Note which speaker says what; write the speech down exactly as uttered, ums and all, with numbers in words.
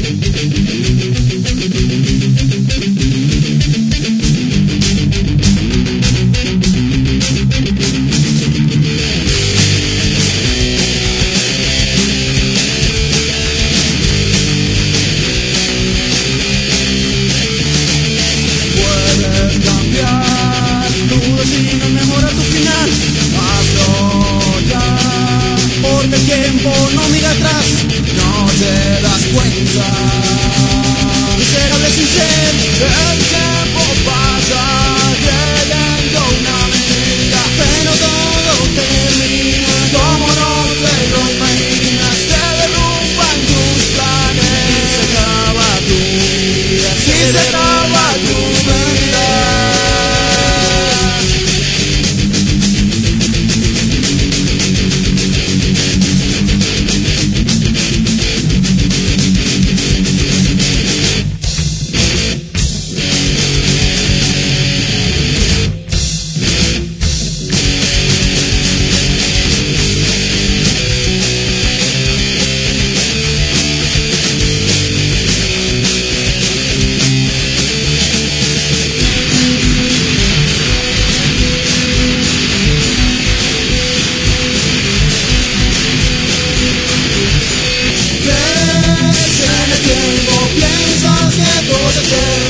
Speaker 1: No mira atrás, no te das cuenta. Miserable sin ser, el tiempo pasa leyendo una mentira, pero todo termina como no te lo imaginas. Se derrumban tus planes y se acaba tu vida, y se acaba tu vida. Piensas que todo se queda.